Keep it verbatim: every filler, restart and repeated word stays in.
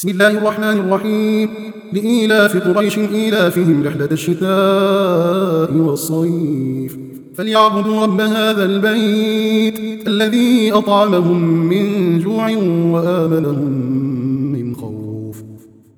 بسم الله الرحمن الرحيم. لإيلاف قريش إيلافهم رحلة الشتاء والصيف، فليعبدوا رب هذا البيت الذي أطعمهم من جوع وآمنهم